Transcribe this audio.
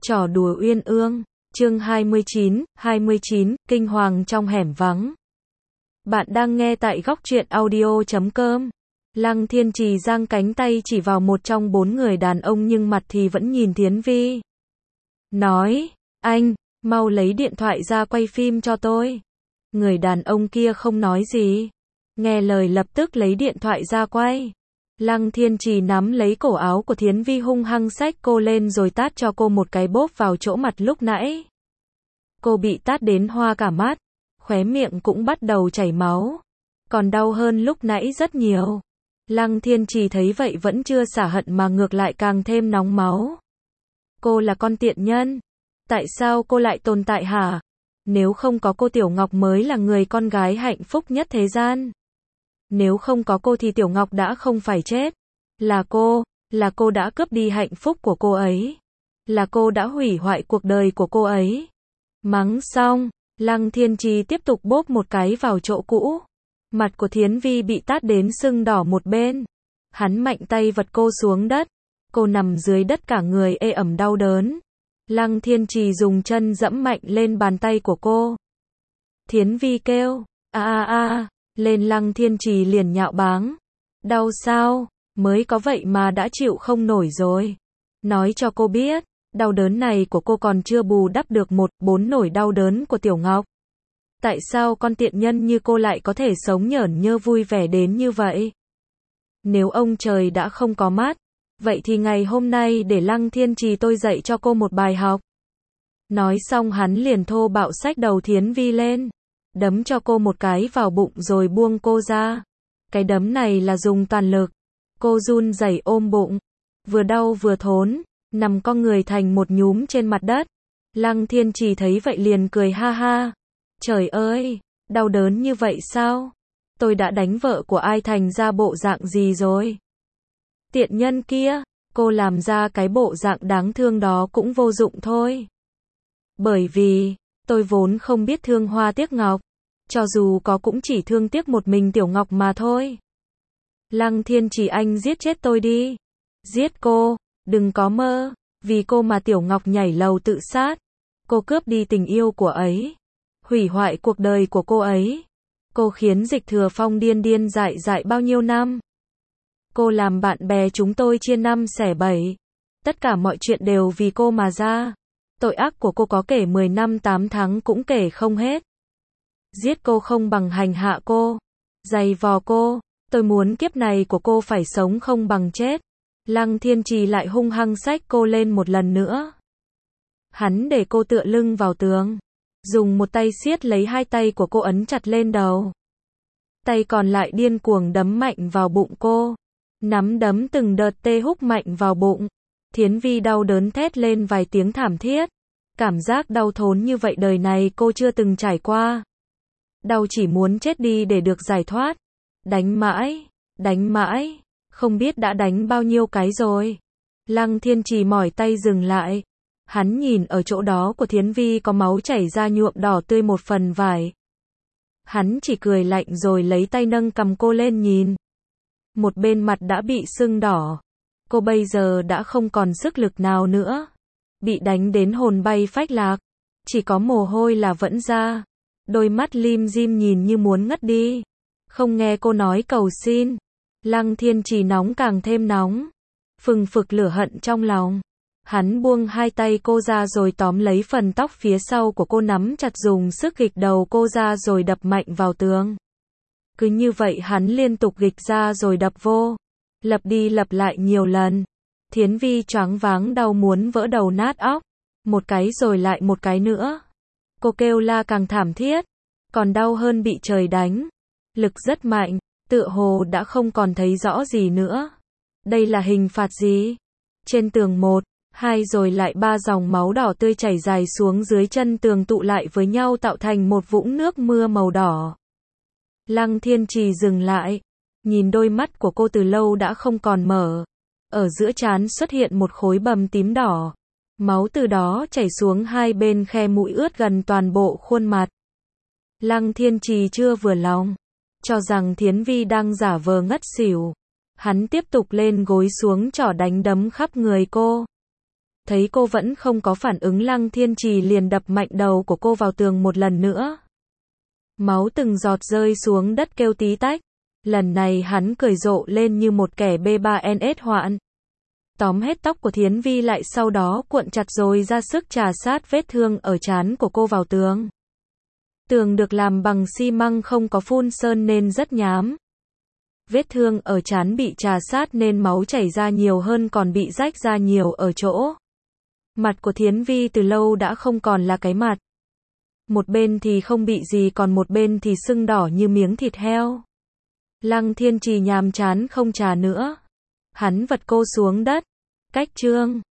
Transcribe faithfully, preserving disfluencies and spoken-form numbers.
Trò đùa uyên ương, chương hai mươi chín, hai mươi chín, kinh hoàng trong hẻm vắng. Bạn đang nghe tại góc truyện audio chấm com. Lăng Thiên Trì giang cánh tay chỉ vào một trong bốn người đàn ông nhưng mặt thì vẫn nhìn Thiến Vi. Nói, anh, mau lấy điện thoại ra quay phim cho tôi. Người đàn ông kia không nói gì. Nghe lời lập tức lấy điện thoại ra quay. Lăng Thiên Trì nắm lấy cổ áo của Thiến Vi hung hăng xách cô lên rồi tát cho cô một cái bóp vào chỗ mặt lúc nãy. Cô bị tát đến hoa cả mắt, khóe miệng cũng bắt đầu chảy máu, còn đau hơn lúc nãy rất nhiều. Lăng Thiên Trì thấy vậy vẫn chưa xả hận mà ngược lại càng thêm nóng máu. Cô là con tiện nhân. Tại sao cô lại tồn tại hả? Nếu không có cô Tiểu Ngọc mới là người con gái hạnh phúc nhất thế gian. Nếu không có cô thì Tiểu Ngọc đã không phải chết. Là cô, là cô đã cướp đi hạnh phúc của cô ấy. Là cô đã hủy hoại cuộc đời của cô ấy. Mắng xong, Lăng Thiên Trì tiếp tục bóp một cái vào chỗ cũ. Mặt của Thiến Vi bị tát đến sưng đỏ một bên. Hắn mạnh tay vật cô xuống đất. Cô nằm dưới đất cả người ê ẩm đau đớn. Lăng Thiên Trì dùng chân dẫm mạnh lên bàn tay của cô. Thiến Vi kêu, a a a, lên. Lăng Thiên Trì liền nhạo báng. Đau sao? Mới có vậy mà đã chịu không nổi rồi. Nói cho cô biết, đau đớn này của cô còn chưa bù đắp được một bốn nổi đau đớn của Tiểu Ngọc. Tại sao con tiện nhân như cô lại có thể sống nhởn nhơ vui vẻ đến như vậy? Nếu ông trời đã không có mắt, vậy thì ngày hôm nay để Lăng Thiên Trì tôi dạy cho cô một bài học. Nói xong hắn liền thô bạo xách đầu Thiến Vi lên, đấm cho cô một cái vào bụng rồi buông cô ra. Cái đấm này là dùng toàn lực. Cô run rẩy ôm bụng, vừa đau vừa thốn, nằm co người thành một nhúm trên mặt đất. Lăng Thiên Trì thấy vậy liền cười ha ha. Trời ơi, đau đớn như vậy sao? Tôi đã đánh vợ của ai thành ra bộ dạng gì rồi? Tiện nhân kia, cô làm ra cái bộ dạng đáng thương đó cũng vô dụng thôi. Bởi vì, tôi vốn không biết thương hoa tiếc ngọc. Cho dù có cũng chỉ thương tiếc một mình Tiểu Ngọc mà thôi. Lăng Thiên Trì anh giết chết tôi đi. Giết cô, đừng có mơ. Vì cô mà Tiểu Ngọc nhảy lầu tự sát. Cô cướp đi tình yêu của ấy. Hủy hoại cuộc đời của cô ấy. Cô khiến Dịch Thừa Phong điên điên dại dại bao nhiêu năm. Cô làm bạn bè chúng tôi chia năm xẻ bảy. Tất cả mọi chuyện đều vì cô mà ra. Tội ác của cô có kể mười năm tám tháng cũng kể không hết. Giết cô không bằng hành hạ cô. Giày vò cô. Tôi muốn kiếp này của cô phải sống không bằng chết. Lăng Thiên Trì lại hung hăng xách cô lên một lần nữa. Hắn để cô tựa lưng vào tường. Dùng một tay siết lấy hai tay của cô ấn chặt lên đầu. Tay còn lại điên cuồng đấm mạnh vào bụng cô. Nắm đấm từng đợt tê húc mạnh vào bụng. Thiến Vi đau đớn thét lên vài tiếng thảm thiết. Cảm giác đau thốn như vậy đời này cô chưa từng trải qua. Đau chỉ muốn chết đi để được giải thoát. Đánh mãi, đánh mãi, không biết đã đánh bao nhiêu cái rồi. Lăng Thiên Trì mỏi tay dừng lại. Hắn nhìn ở chỗ đó của Thiến Vi có máu chảy ra nhuộm đỏ tươi một phần vải. Hắn chỉ cười lạnh rồi lấy tay nâng cầm cô lên nhìn. Một bên mặt đã bị sưng đỏ. Cô bây giờ đã không còn sức lực nào nữa. Bị đánh đến hồn bay phách lạc. Chỉ có mồ hôi là vẫn ra. Đôi mắt lim dim nhìn như muốn ngất đi. Không nghe cô nói cầu xin. Lăng Thiên Trì nóng càng thêm nóng. Phừng phực lửa hận trong lòng. Hắn buông hai tay cô ra rồi tóm lấy phần tóc phía sau của cô nắm chặt dùng sức gịch đầu cô ra rồi đập mạnh vào tường. Cứ như vậy hắn liên tục gịch ra rồi đập vô. Lặp đi lặp lại nhiều lần. Thiến Vi choáng váng đau muốn vỡ đầu nát óc. Một cái rồi lại một cái nữa. Cô kêu la càng thảm thiết. Còn đau hơn bị trời đánh. Lực rất mạnh. Tựa hồ đã không còn thấy rõ gì nữa. Đây là hình phạt gì? Trên tường một, hai rồi lại ba dòng máu đỏ tươi chảy dài xuống dưới chân tường tụ lại với nhau tạo thành một vũng nước mưa màu đỏ. Lăng Thiên Trì dừng lại. Nhìn đôi mắt của cô từ lâu đã không còn mở. Ở giữa trán xuất hiện một khối bầm tím đỏ. Máu từ đó chảy xuống hai bên khe mũi ướt gần toàn bộ khuôn mặt. Lăng Thiên Trì chưa vừa lòng. Cho rằng Thiến Vi đang giả vờ ngất xỉu. Hắn tiếp tục lên gối xuống trỏ đánh đấm khắp người cô. Thấy cô vẫn không có phản ứng, Lăng Thiên Trì liền đập mạnh đầu của cô vào tường một lần nữa. Máu từng giọt rơi xuống đất kêu tí tách. Lần này hắn cười rộ lên như một kẻ B ba N S hoạn. Tóm hết tóc của Thiến Vi lại, sau đó cuộn chặt rồi ra sức chà sát vết thương ở trán của cô vào tường. Tường được làm bằng xi măng không có phun sơn nên rất nhám. Vết thương ở trán bị chà sát nên máu chảy ra nhiều hơn, còn bị rách ra nhiều ở chỗ. Mặt của Thiến Vi từ lâu đã không còn là cái mặt. Một bên thì không bị gì, còn một bên thì sưng đỏ như miếng thịt heo. Lăng Thiên Trì nhàm chán không chà nữa. Hắn vật cô xuống đất. Cách chương